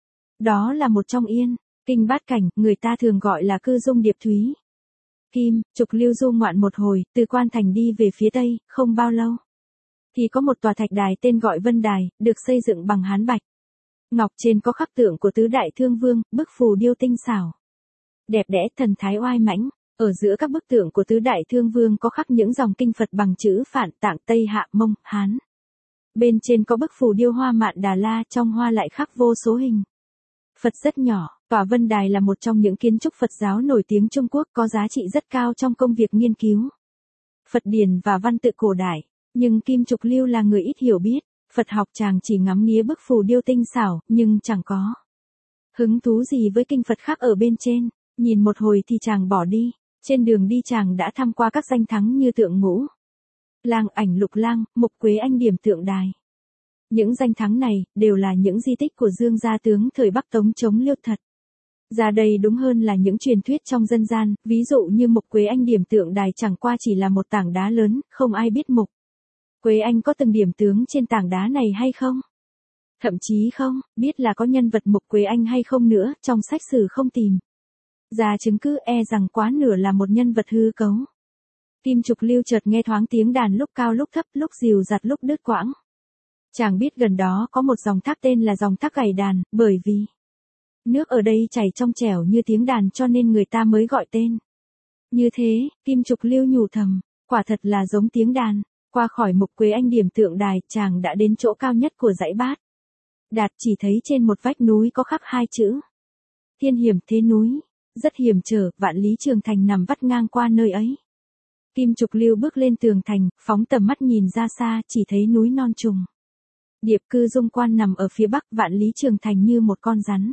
Đó là một trong Yên Kinh Bát Cảnh, người ta thường gọi là Cư Dung Điệp Thúy. Kim Trục Lưu du ngoạn một hồi, từ Quan Thành đi về phía tây, không bao lâu thì có một tòa thạch đài tên gọi Vân Đài, được xây dựng bằng hán bạch ngọc, trên có khắc tượng của tứ đại thương vương, bức phù điêu tinh xảo, đẹp đẽ, thần thái oai mãnh. Ở giữa các bức tượng của tứ đại thương vương có khắc những dòng kinh Phật bằng chữ Phạn, Tạng, Tây, Hạ, Mông, Hán. Bên trên có bức phù điêu hoa mạn Đà La, trong hoa lại khắc vô số hình Phật rất nhỏ. Tòa Vân Đài là một trong những kiến trúc Phật giáo nổi tiếng Trung Quốc, có giá trị rất cao trong công việc nghiên cứu Phật điển và văn tự cổ đại. Nhưng Kim Trục Lưu là người ít hiểu biết Phật học, chàng chỉ ngắm nghía bức phù điêu tinh xảo, nhưng chẳng có hứng thú gì với kinh Phật khác ở bên trên. Nhìn một hồi thì chàng bỏ đi. Trên đường đi chàng đã tham qua các danh thắng như Tượng Ngũ Lang, Ảnh Lục Lang, Mục Quế Anh, Điểm Tượng Đài. Những danh thắng này đều là những di tích của Dương gia tướng thời Bắc Tống chống Liêu thật. Ra đây đúng hơn là những truyền thuyết trong dân gian, ví dụ như Mục Quế Anh Điểm Tượng Đài chẳng qua chỉ là một tảng đá lớn, không ai biết Mục Quế Anh có từng điểm tướng trên tảng đá này hay không. Thậm chí không biết là có nhân vật Mục Quế Anh hay không nữa, trong sách sử không tìm ra chứng cứ, e rằng quá nửa là một nhân vật hư cấu. Kim Trục Lưu chợt nghe thoáng tiếng đàn lúc cao lúc thấp, lúc dìu dặt lúc đứt quãng. Chàng biết gần đó có một dòng thác tên là dòng thác gảy đàn, bởi vì nước ở đây chảy trong trẻo như tiếng đàn cho nên người ta mới gọi tên như thế. Kim Trục Lưu nhủ thầm, quả thật là giống tiếng đàn. Qua khỏi Mục Quế Anh Điểm Tượng Đài, chàng đã đến chỗ cao nhất của dãy Bát Đạt, chỉ thấy trên một vách núi có khắc hai chữ Thiên Hiểm Thế Núi. rất hiểm trở, Vạn Lý Trường Thành nằm vắt ngang qua nơi ấy. Kim Trục Lưu bước lên tường thành, phóng tầm mắt nhìn ra xa, chỉ thấy núi non trùng. Điệp Cư Dung Quan nằm ở phía bắc, Vạn Lý Trường Thành như một con rắn.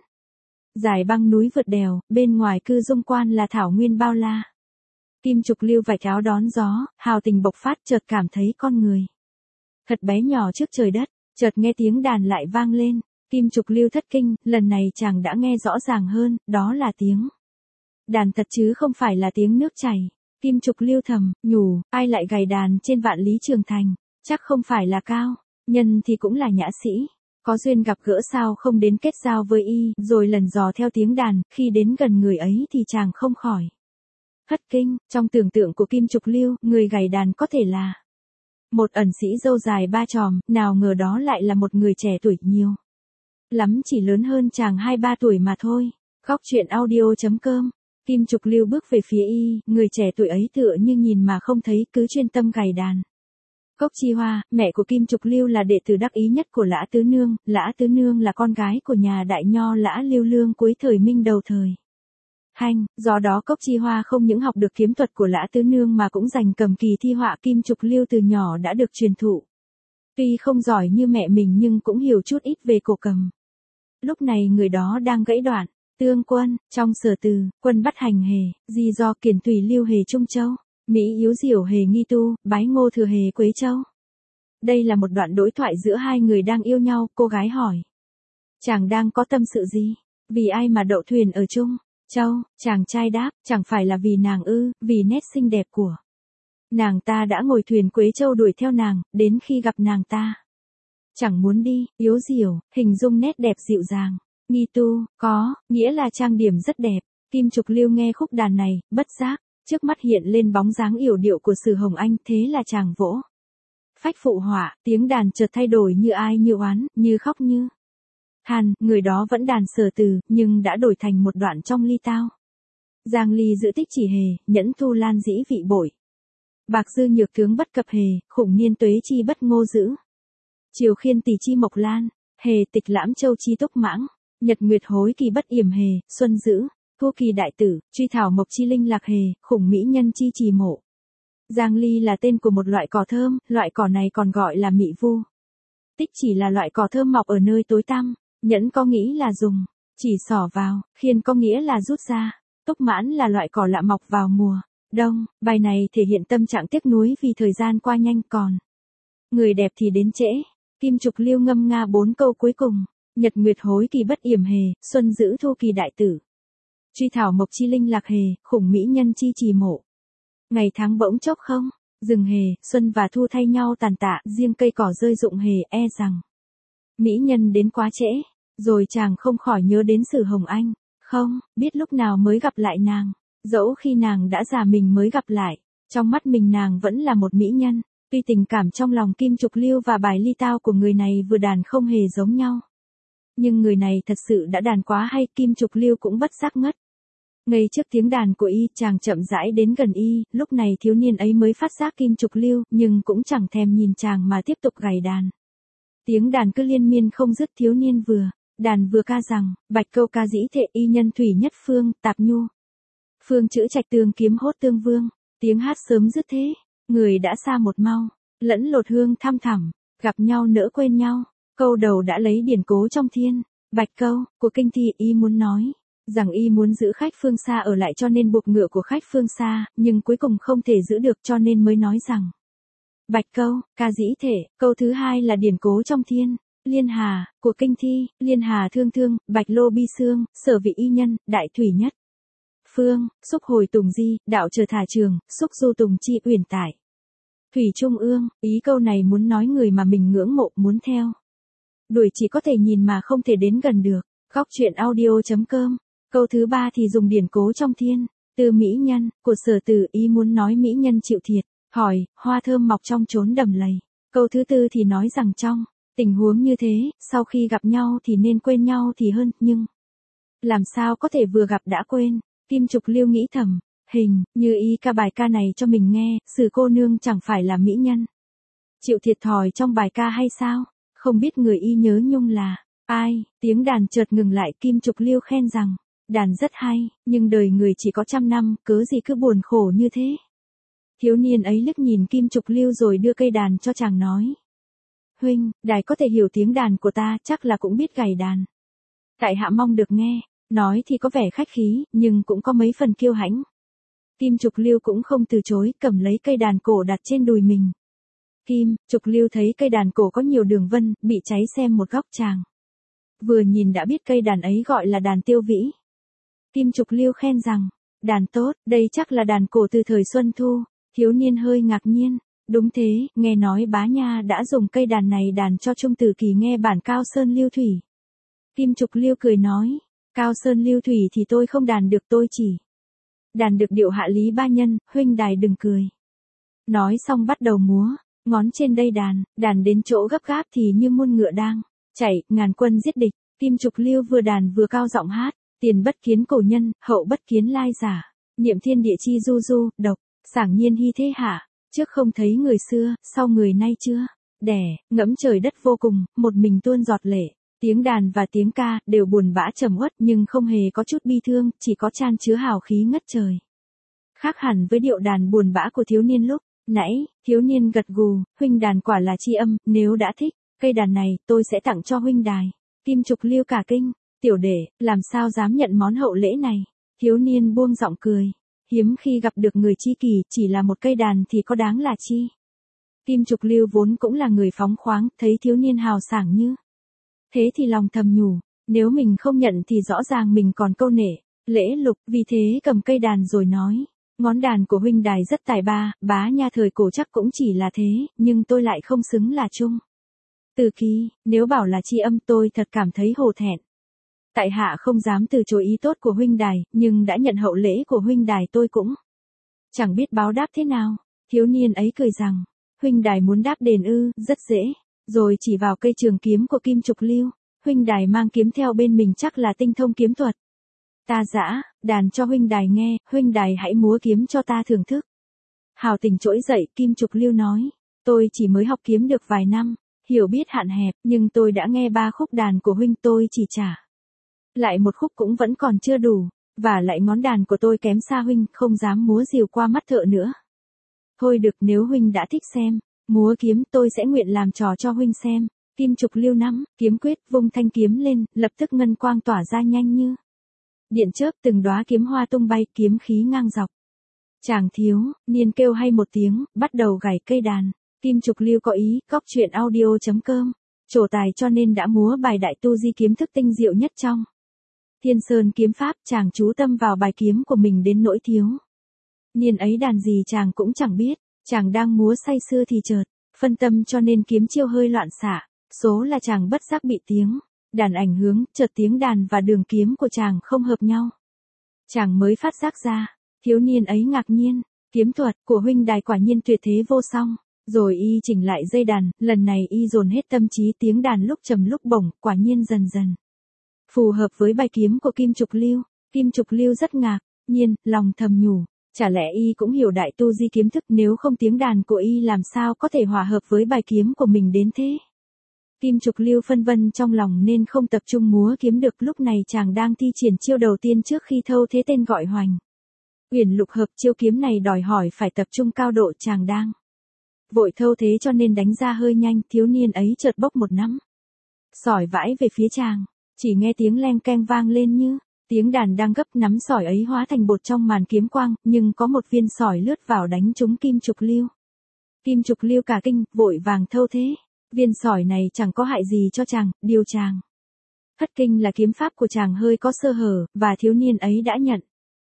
Dài băng núi vượt đèo, bên ngoài Cư Dung Quan là thảo nguyên bao la. Kim Trục Lưu vạch áo đón gió, hào tình bộc phát, chợt cảm thấy con người thật bé nhỏ trước trời đất, chợt nghe tiếng đàn lại vang lên. Kim Trục Lưu thất kinh, lần này chàng đã nghe rõ ràng hơn, đó là tiếng đàn thật chứ không phải là tiếng nước chảy. Kim Trục Lưu thầm nhủ, ai lại gảy đàn trên Vạn Lý Trường Thành, chắc không phải là Cao Nhân thì cũng là nhã sĩ, có duyên gặp gỡ sao không đến kết giao với y, rồi lần dò theo tiếng đàn, khi đến gần người ấy thì chàng không khỏi thất kinh. Trong tưởng tượng của Kim Trục Lưu, người gảy đàn có thể là một ẩn sĩ râu dài ba chòm, nào ngờ đó lại là một người trẻ tuổi nhiều lắm chỉ lớn hơn chàng 2-3 tuổi mà thôi. Góc truyện audio.com. Kim Trục Lưu bước về phía y, người trẻ tuổi ấy tựa như nhìn mà không thấy, cứ chuyên tâm gảy đàn. Cốc Chi Hoa, mẹ của Kim Trục Lưu là đệ tử đắc ý nhất của Lã Tứ Nương, Lã Tứ Nương là con gái của nhà đại nho Lã Lưu Lương cuối thời Minh đầu thời Thanh, do đó Cốc Chi Hoa không những học được kiếm thuật của Lã Tứ Nương mà cũng giành cầm kỳ thi họa. Kim Trục Lưu từ nhỏ đã được truyền thụ. Tuy không giỏi như mẹ mình nhưng cũng hiểu chút ít về cổ cầm. Lúc này người đó đang gãy đoạn. Tương Quân, trong Sở Từ, Quân bắt hành hề, di do Kiền Thủy Lưu hề Trung Châu, Mỹ yếu diểu hề Nghi Tu, Bái Ngô Thừa hề Quế Châu. Đây là một đoạn đối thoại giữa hai người đang yêu nhau. Cô gái hỏi, chàng đang có tâm sự gì? Vì ai mà đậu thuyền ở Trung Châu? Chàng trai đáp, chẳng phải là vì nàng ư, vì nét xinh đẹp của nàng ta đã ngồi thuyền Quế Châu đuổi theo nàng, đến khi gặp nàng ta chẳng muốn đi. Yếu diểu, hình dung nét đẹp dịu dàng. Nghi Tu, có nghĩa là trang điểm rất đẹp. Kim Trục Lưu nghe khúc đàn này, bất giác trước mắt hiện lên bóng dáng yểu điệu của Sử Hồng Anh, thế là chàng vỗ phách phụ họa, tiếng đàn chợt thay đổi như ai như oán, như khóc như than. Người đó vẫn đàn Sở Từ, nhưng đã đổi thành một đoạn trong ly tao. Giang ly giữ tích chỉ hề, nhẫn thu lan dĩ vị bội. Bạc dư nhược tướng bất cập hề, khủng niên tuế chi bất ngô giữ. Triều khiên tỷ chi mộc lan, hề tịch lãm châu chi túc mãng. Nhật nguyệt hối kỳ bất yểm hề, xuân giữ, thu kỳ đại tử, truy thảo mộc chi linh lạc hề, khủng mỹ nhân chi trì mộ. Giang ly là tên của một loại cỏ thơm, loại cỏ này còn gọi là mị vu. Tích chỉ là loại cỏ thơm mọc ở nơi tối tăm, nhẫn có nghĩ là dùng chỉ xỏ vào, khiên có nghĩa là rút ra, túc mãn là loại cỏ lạ mọc vào mùa đông. Bài này thể hiện tâm trạng tiếc nuối vì thời gian qua nhanh, còn người đẹp thì đến trễ. Kim Trục Lưu ngâm nga 4 câu cuối cùng. Nhật nguyệt hối kỳ bất yểm hề, xuân giữ thu kỳ đại tử. Truy thảo mộc chi linh lạc hề, khủng mỹ nhân chi trì mộ. Ngày tháng bỗng chốc không, rừng hề, xuân và thu thay nhau tàn tạ, riêng cây cỏ rơi rụng hề, e rằng mỹ nhân đến quá trễ. Rồi chàng không khỏi nhớ đến Sử Hồng Anh, không biết lúc nào mới gặp lại nàng. Dẫu khi nàng đã già mình mới gặp lại, trong mắt mình nàng vẫn là một mỹ nhân. Tuy tình cảm trong lòng Kim Trục Lưu và bài ly tao của người này vừa đàn không hề giống nhau, nhưng người này thật sự đã đàn quá hay. Kim Trục Lưu cũng bất giác ngất ngay trước tiếng đàn của y. Chàng chậm rãi đến gần y, lúc này thiếu niên ấy mới phát giác Kim Trục Lưu, nhưng cũng chẳng thèm nhìn chàng mà tiếp tục gảy đàn. Tiếng đàn cứ liên miên không dứt. Thiếu niên vừa đàn vừa ca rằng, bạch câu ca dĩ thệ y nhân thủy nhất phương, tạp nhu phương chữ trạch tường kiếm hốt tương vương. Tiếng hát sớm dứt thế, người đã xa một mau, lẫn lột hương thăm thẳm, gặp nhau nỡ quên nhau. Câu đầu đã lấy điển cố trong thiên bạch câu của kinh thi. Y muốn nói rằng y muốn giữ khách phương xa ở lại cho nên buộc ngựa của khách phương xa, nhưng cuối cùng không thể giữ được cho nên mới nói rằng bạch câu, ca dĩ thể. Câu thứ hai là điển cố trong thiên liên hà của kinh thi. Liên hà thương thương, bạch lô bi xương, sở vị y nhân, đại thủy nhất phương, xúc hồi tùng di, đạo chờ thả trường, xúc du tùng chi uyển tải. Thủy trung ương. Ý câu này muốn nói người mà mình ngưỡng mộ, muốn theo đuổi chỉ có thể nhìn mà không thể đến gần được. Góc truyện audio.com. Câu thứ ba thì dùng điển cố trong thiên từ mỹ nhân của Sở Từ. Ý muốn nói mỹ nhân chịu thiệt thòi, hoa thơm mọc trong chốn đầm lầy. Câu thứ tư thì nói rằng trong tình huống như thế, sau khi gặp nhau thì nên quên nhau thì hơn, nhưng làm sao có thể vừa gặp đã quên. Kim Trục Lưu nghĩ thầm, hình như y ca bài ca này cho mình nghe, Sử cô nương chẳng phải là mỹ nhân chịu thiệt thòi trong bài ca hay sao? Không biết người y nhớ nhung là ai. Tiếng đàn chợt ngừng lại. Kim Trục Lưu khen rằng, đàn rất hay, nhưng đời người chỉ có 100 năm, cớ gì cứ buồn khổ như thế. Thiếu niên ấy liếc nhìn Kim Trục Lưu rồi đưa cây đàn cho chàng nói. Huynh, đài có thể hiểu tiếng đàn của ta, chắc là cũng biết gảy đàn. Tại hạ mong được nghe, nói thì có vẻ khách khí, nhưng cũng có mấy phần kiêu hãnh. Kim Trục Lưu cũng không từ chối, cầm lấy cây đàn cổ đặt trên đùi mình. Kim Trục Lưu thấy cây đàn cổ có nhiều đường vân, bị cháy xem một góc chàng. Vừa nhìn đã biết cây đàn ấy gọi là đàn Tiêu Vĩ. Kim Trục Lưu khen rằng, đàn tốt, đây chắc là đàn cổ từ thời Xuân Thu. Thiếu niên hơi ngạc nhiên, đúng thế, nghe nói bá nha đã dùng cây đàn này đàn cho Trung Tử Kỳ nghe bản Cao Sơn Lưu Thủy. Kim Trục Lưu cười nói, Cao Sơn Lưu Thủy thì tôi không đàn được, tôi chỉ đàn được điệu Hạ Lý Ba Nhân, huynh đài đừng cười. Nói xong bắt đầu múa, ngón trên đây đàn đến chỗ gấp gáp thì như muôn ngựa đang chạy, ngàn quân giết địch. Kim Trục Lưu vừa đàn vừa cao giọng hát, tiền bất kiến cổ nhân, hậu bất kiến lai giả, niệm thiên địa chi du du, độc, sảng nhiên hy thế hạ, trước không thấy người xưa, sau người nay chưa đẻ, ngẫm trời đất vô cùng, một mình tuôn giọt lệ. Tiếng đàn và tiếng ca đều buồn bã trầm uất nhưng không hề có chút bi thương, chỉ có chan chứa hào khí ngất trời. Khác hẳn với điệu đàn buồn bã của thiếu niên lúc nãy. Thiếu niên gật gù, huynh đàn quả là tri âm, nếu đã thích, cây đàn này tôi sẽ tặng cho huynh đài. Kim Trục Lưu cả kinh, tiểu đệ, làm sao dám nhận món hậu lễ này. Thiếu niên buông giọng cười, hiếm khi gặp được người tri kỷ, chỉ là một cây đàn thì có đáng là chi. Kim Trục Lưu vốn cũng là người phóng khoáng, thấy thiếu niên hào sảng như thế thì lòng thầm nhủ, nếu mình không nhận thì rõ ràng mình còn câu nể, lễ lục, vì thế cầm cây đàn rồi nói, ngón đàn của huynh đài rất tài ba, bá nha thời cổ chắc cũng chỉ là thế, nhưng tôi lại không xứng là Trung Tử Kỳ, nếu bảo là tri âm tôi thật cảm thấy hổ thẹn. Tại hạ không dám từ chối ý tốt của huynh đài, nhưng đã nhận hậu lễ của huynh đài tôi cũng chẳng biết báo đáp thế nào. Thiếu niên ấy cười rằng, huynh đài muốn đáp đền ư, rất dễ. Rồi chỉ vào cây trường kiếm của Kim Trục Lưu, huynh đài mang kiếm theo bên mình chắc là tinh thông kiếm thuật. Ta dã, đàn cho huynh đài nghe, huynh đài hãy múa kiếm cho ta thưởng thức. Hào tình trỗi dậy, Kim Trục Lưu nói, tôi chỉ mới học kiếm được vài năm, hiểu biết hạn hẹp, nhưng tôi đã nghe 3 khúc đàn của huynh, tôi chỉ trả lại một khúc cũng vẫn còn chưa đủ, và lại ngón đàn của tôi kém xa huynh, không dám múa rìu qua mắt thợ nữa. Thôi được, nếu huynh đã thích xem múa kiếm, tôi sẽ nguyện làm trò cho huynh xem. Kim Trục Lưu nắm kiếm quyết, vung thanh kiếm lên, lập tức ngân quang tỏa ra nhanh như điện chớp, từng đóa kiếm hoa tung bay, kiếm khí ngang dọc. Chàng thiếu niên kêu hay một tiếng, bắt đầu gảy cây đàn. Kim Trục Lưu có ý, cóc truyện audio.com, trổ tài cho nên đã múa bài đại tu di kiếm thức tinh diệu nhất trong Thiên Sơn kiếm pháp. Chàng chú tâm vào bài kiếm của mình đến nỗi thiếu niên ấy đàn gì chàng cũng chẳng biết. Chàng đang múa say sưa thì chợt phân tâm cho nên kiếm chiêu hơi loạn xạ. Số là chàng bất giác bị tiếng đàn ảnh hưởng, chợt tiếng đàn và đường kiếm của chàng không hợp nhau. Chàng mới phát giác ra, thiếu niên ấy ngạc nhiên, kiếm thuật của huynh đài quả nhiên tuyệt thế vô song. Rồi y chỉnh lại dây đàn, lần này y dồn hết tâm trí, tiếng đàn lúc trầm lúc bổng, quả nhiên dần dần phù hợp với bài kiếm của Kim Trục Lưu. Kim Trục Lưu rất ngạc nhiên, lòng thầm nhủ, chả lẽ y cũng hiểu đại tu di kiếm thức, nếu không tiếng đàn của y làm sao có thể hòa hợp với bài kiếm của mình đến thế. Kim Trục Lưu phân vân trong lòng nên không tập trung múa kiếm được. Lúc này chàng đang thi triển chiêu đầu tiên trước khi thâu thế, tên gọi Hoành Uyển Lục Hợp. Chiêu kiếm này đòi hỏi phải tập trung cao độ, chàng đang vội thâu thế cho nên đánh ra hơi nhanh. Thiếu niên ấy chợt bốc một nắm sỏi vãi về phía chàng, chỉ nghe tiếng leng keng vang lên như tiếng đàn đang gấp. Nắm sỏi ấy hóa thành bột trong màn kiếm quang, nhưng có một viên sỏi lướt vào đánh trúng Kim Trục Lưu. Kim Trục Lưu cả kinh, vội vàng thâu thế. Viên sỏi này chẳng có hại gì cho chàng, điều chàng thất kinh là kiếm pháp của chàng hơi có sơ hở, và thiếu niên ấy đã nhận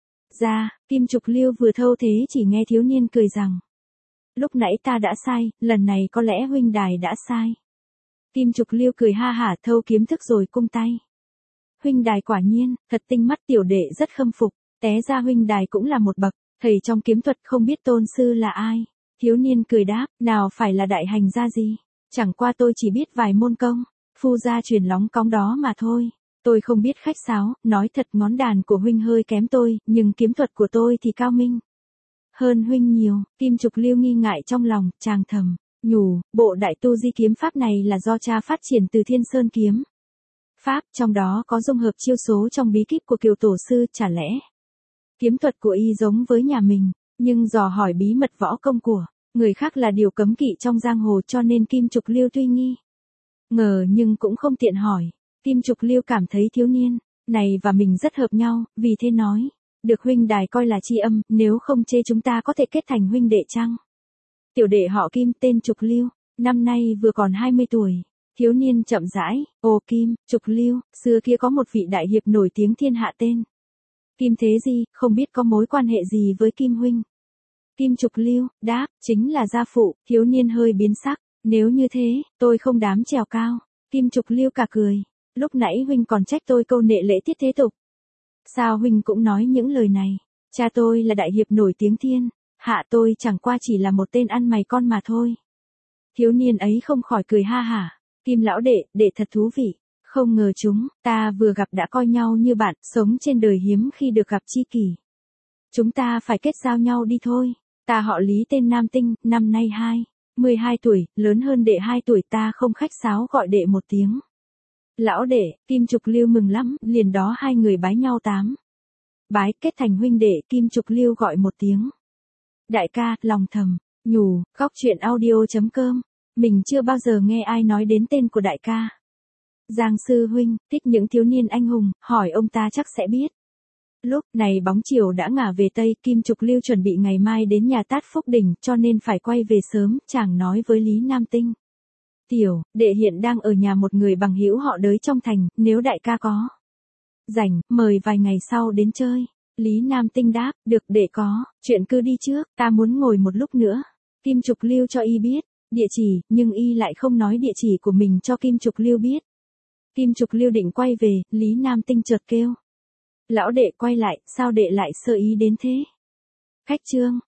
ra. Kim Trục Lưu vừa thâu thế chỉ nghe thiếu niên cười rằng, lúc nãy ta đã sai, lần này có lẽ huynh đài đã sai. Kim Trục Lưu cười ha hả, thâu kiếm thức rồi cung tay. Huynh đài quả nhiên thật tinh mắt, tiểu đệ rất khâm phục. Té ra huynh đài cũng là một bậc thầy trong kiếm thuật, không biết tôn sư là ai. Thiếu niên cười đáp, nào phải là đại hành gia gì, chẳng qua tôi chỉ biết vài môn công phu gia truyền lóng cóng đó mà thôi. Tôi không biết khách sáo, nói thật ngón đàn của huynh hơi kém tôi, nhưng kiếm thuật của tôi thì cao minh hơn huynh nhiều. Kim Trục Lưu nghi ngại trong lòng, chàng thầm nhủ, bộ đại tu di kiếm pháp này là do cha phát triển từ Thiên Sơn kiếm pháp, trong đó có dung hợp chiêu số trong bí kíp của Kiều tổ sư, chả lẽ kiếm thuật của y giống với nhà mình, nhưng dò hỏi bí mật võ công của người khác là điều cấm kỵ trong giang hồ, cho nên Kim Trục Liêu tuy nghi ngờ nhưng cũng không tiện hỏi. Kim Trục Liêu cảm thấy thiếu niên này và mình rất hợp nhau, vì thế nói, được huynh đài coi là tri âm, nếu không chê chúng ta có thể kết thành huynh đệ chăng? Tiểu đệ họ Kim, tên Trục Liêu, năm nay vừa còn 20 tuổi. Thiếu niên chậm rãi, ồ Kim, Trục Liêu, xưa kia có một vị đại hiệp nổi tiếng thiên hạ tên Kim Thế Di, không biết có mối quan hệ gì với Kim huynh? Kim Trục Liêu, đáp, chính là gia phụ. Thiếu niên hơi biến sắc, nếu như thế, tôi không dám trèo cao. Kim Trục Liêu cả cười, lúc nãy huynh còn trách tôi câu nệ lễ tiết thế tục. Sao huynh cũng nói những lời này? Cha tôi là đại hiệp nổi tiếng thiên hạ, tôi chẳng qua chỉ là một tên ăn mày con mà thôi. Thiếu niên ấy không khỏi cười ha hả. Kim lão đệ thật thú vị. Không ngờ chúng ta vừa gặp đã coi nhau như bạn, sống trên đời hiếm khi được gặp tri kỷ. Chúng ta phải kết giao nhau đi thôi. Ta họ Lý, tên Nam Tinh, năm nay 12 tuổi, lớn hơn đệ 2 tuổi, ta không khách sáo gọi đệ một tiếng lão đệ. Kim Trục Liêu mừng lắm, liền đó hai người bái nhau 8 bái, kết thành huynh đệ. Kim Trục Liêu gọi một tiếng đại ca, lòng thầm nhủ, góc truyện audio.com, mình chưa bao giờ nghe ai nói đến tên của đại ca. Giang sư huynh thích những thiếu niên anh hùng, hỏi ông ta chắc sẽ biết. Lúc này bóng chiều đã ngả về Tây, Kim Trục Liêu chuẩn bị ngày mai đến nhà Tát Phúc Đình, cho nên phải quay về sớm. Chàng nói với Lý Nam Tinh, tiểu đệ hiện đang ở nhà một người bằng hữu họ Đới trong thành, nếu đại ca có rảnh, mời vài ngày sau đến chơi. Lý Nam Tinh đáp, được đệ có chuyện cứ đi trước, ta muốn ngồi một lúc nữa. Kim Trục Liêu cho y biết địa chỉ, nhưng y lại không nói địa chỉ của mình cho Kim Trục Liêu biết. Kim Trục Liêu định quay về, Lý Nam Tinh chợt kêu, lão đệ quay lại, sao đệ lại sơ ý đến thế? Khách trương,